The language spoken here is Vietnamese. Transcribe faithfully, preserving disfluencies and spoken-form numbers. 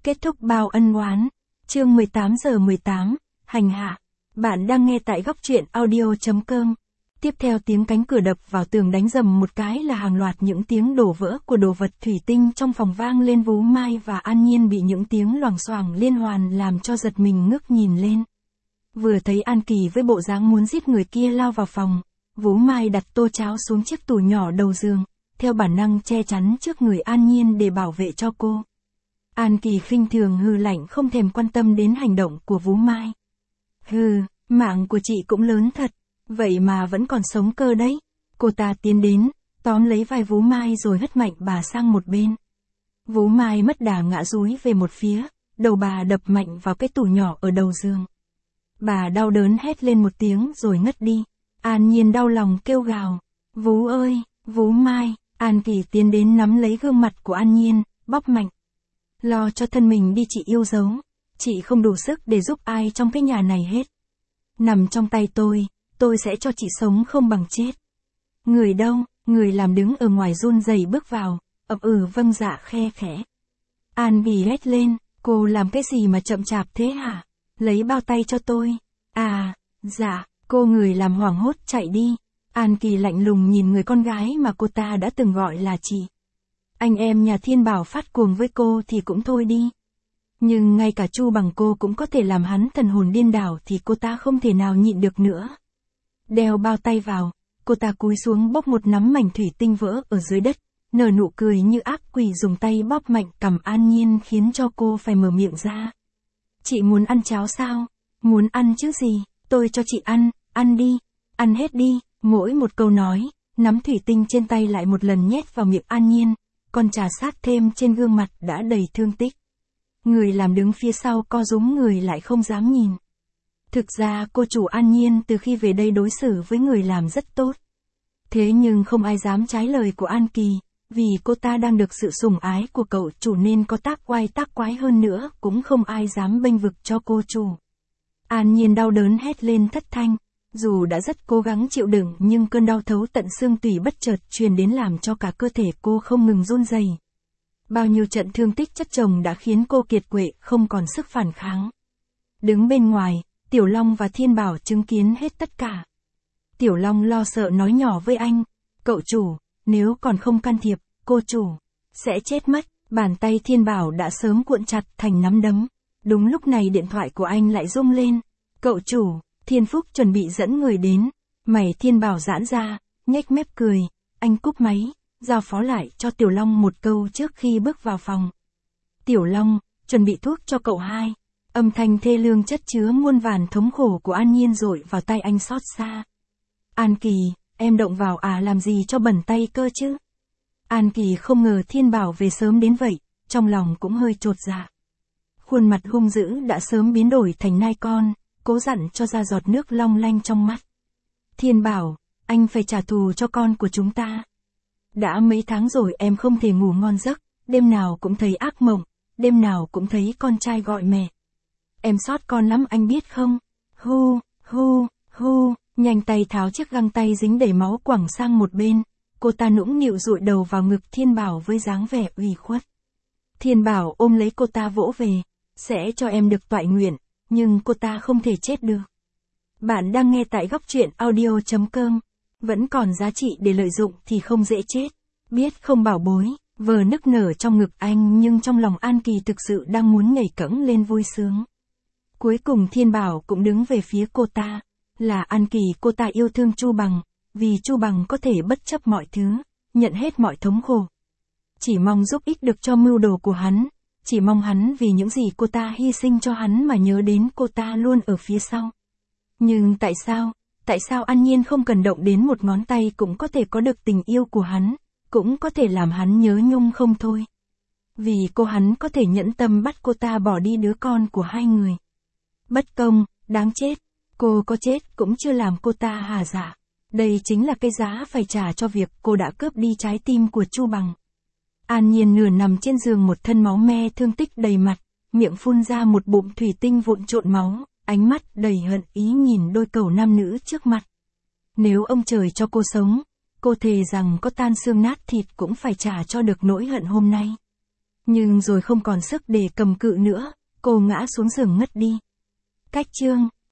Kết thúc bao ân oán. Chương mười tám giờ mười tám, hành hạ. Bạn đang nghe tại góc truyện audio.com. Tiếp theo tiếng cánh cửa đập vào tường đánh rầm một cái là hàng loạt những tiếng đổ vỡ của đồ vật thủy tinh trong phòng vang lên. Vú Mai và An Nhiên bị những tiếng loảng xoảng liên hoàn làm cho giật mình ngước nhìn lên. Vừa thấy An Kỳ với bộ dáng muốn giết người kia lao vào phòng, Vú Mai đặt tô cháo xuống chiếc tủ nhỏ đầu giường, theo bản năng che chắn trước người An Nhiên để bảo vệ cho cô. An Kỳ khinh thường hừ lạnh không thèm quan tâm đến hành động của Vú Mai. Hừ, mạng của chị cũng lớn thật, vậy mà vẫn còn sống cơ đấy. Cô ta tiến đến, tóm lấy vai Vú Mai rồi hất mạnh bà sang một bên. Vú Mai mất đà ngã dúi về một phía, đầu bà đập mạnh vào cái tủ nhỏ ở đầu giường. Bà đau đớn hét lên một tiếng rồi ngất đi. An Nhiên đau lòng kêu gào. Vú ơi, Vú Mai. An Kỳ tiến đến nắm lấy gương mặt của An Nhiên, bóp mạnh. Lo cho thân mình đi chị yêu dấu. Chị không đủ sức để giúp ai trong cái nhà này hết. Nằm trong tay tôi, tôi sẽ cho chị sống không bằng chết. Người đâu? Người làm đứng ở ngoài run rẩy bước vào, ậm ừ vâng dạ khe khẽ. An Kỳ hét lên, cô làm cái gì mà chậm chạp thế hả? Lấy bao tay cho tôi. À, dạ, cô người làm hoảng hốt chạy đi. An Kỳ lạnh lùng nhìn người con gái mà cô ta đã từng gọi là chị. Anh em nhà Thiên Bảo phát cuồng với cô thì cũng thôi đi. Nhưng ngay cả Chu Bằng cô cũng có thể làm hắn thần hồn điên đảo thì cô ta không thể nào nhịn được nữa. Đeo bao tay vào, cô ta cúi xuống bốc một nắm mảnh thủy tinh vỡ ở dưới đất, nở nụ cười như ác quỷ dùng tay bóp mạnh cằm An Nhiên khiến cho cô phải mở miệng ra. Chị muốn ăn cháo sao? Muốn ăn chứ gì? Tôi cho chị ăn, ăn đi, ăn hết đi. Mỗi một câu nói, nắm thủy tinh trên tay lại một lần nhét vào miệng An Nhiên, còn trà sát thêm trên gương mặt đã đầy thương tích. Người làm đứng phía sau co rúm người lại không dám nhìn. Thực ra cô chủ An Nhiên từ khi về đây đối xử với người làm rất tốt. Thế nhưng không ai dám trái lời của An Kỳ, vì cô ta đang được sự sủng ái của cậu chủ nên có tác oai tác quái hơn nữa cũng không ai dám bênh vực cho cô chủ. An Nhiên đau đớn hét lên thất thanh. Dù đã rất cố gắng chịu đựng nhưng cơn đau thấu tận xương tủy bất chợt truyền đến làm cho cả cơ thể cô không ngừng run rẩy. Bao nhiêu trận thương tích chất chồng đã khiến cô kiệt quệ không còn sức phản kháng. Đứng bên ngoài, Tiểu Long và Thiên Bảo chứng kiến hết tất cả. Tiểu Long lo sợ nói nhỏ với anh, cậu chủ, nếu còn không can thiệp, cô chủ sẽ chết mất. Bàn tay Thiên Bảo đã sớm cuộn chặt thành nắm đấm. Đúng lúc này điện thoại của anh lại rung lên. Cậu chủ, Thiên Phúc chuẩn bị dẫn người đến. Mày Thiên Bảo giãn ra, nhếch mép cười. Anh cúp máy, giao phó lại cho Tiểu Long một câu trước khi bước vào phòng. Tiểu Long, chuẩn bị thuốc cho cậu hai. Âm thanh thê lương chất chứa muôn vàn thống khổ của An Nhiên dội vào tay anh xót xa. An Kỳ, em động vào à làm gì cho bẩn tay cơ chứ? An Kỳ không ngờ Thiên Bảo về sớm đến vậy, trong lòng cũng hơi chột dạ. Khuôn mặt hung dữ đã sớm biến đổi thành nai con, cố dặn cho ra giọt nước long lanh trong mắt. Thiên Bảo, anh phải trả thù cho con của chúng ta. Đã mấy tháng rồi em không thể ngủ ngon giấc, đêm nào cũng thấy ác mộng, đêm nào cũng thấy con trai gọi mẹ. Em xót con lắm anh biết không? Hu, hu, hu, nhanh tay tháo chiếc găng tay dính đầy máu quẳng sang một bên, cô ta nũng nịu dụi đầu vào ngực Thiên Bảo với dáng vẻ ủy khuất. Thiên Bảo ôm lấy cô ta vỗ về, sẽ cho em được toại nguyện, nhưng cô ta không thể chết được. Bạn đang nghe tại góc truyện audio.com, vẫn còn giá trị để lợi dụng thì không dễ chết. Biết không bảo bối, vờ nức nở trong ngực anh nhưng trong lòng An Kỳ thực sự đang muốn nhảy cẫng lên vui sướng. Cuối cùng Thiên Bảo cũng đứng về phía cô ta, là An Kỳ cô ta yêu thương Chu Bằng, vì Chu Bằng có thể bất chấp mọi thứ, nhận hết mọi thống khổ. Chỉ mong giúp ích được cho mưu đồ của hắn, chỉ mong hắn vì những gì cô ta hy sinh cho hắn mà nhớ đến cô ta luôn ở phía sau. Nhưng tại sao, tại sao An Nhiên không cần động đến một ngón tay cũng có thể có được tình yêu của hắn, cũng có thể làm hắn nhớ nhung không thôi. Vì cô hắn có thể nhẫn tâm bắt cô ta bỏ đi đứa con của hai người. Bất công, đáng chết, cô có chết cũng chưa làm cô ta hà dạ. Đây chính là cái giá phải trả cho việc cô đã cướp đi trái tim của Chu Bằng. An Nhiên nửa nằm trên giường một thân máu me thương tích đầy mặt, miệng phun ra một bụng thủy tinh vụn trộn máu, ánh mắt đầy hận ý nhìn đôi cẩu nam nữ trước mặt. Nếu ông trời cho cô sống, cô thề rằng có tan xương nát thịt cũng phải trả cho được nỗi hận hôm nay. Nhưng rồi không còn sức để cầm cự nữa, cô ngã xuống giường ngất đi. Cách chương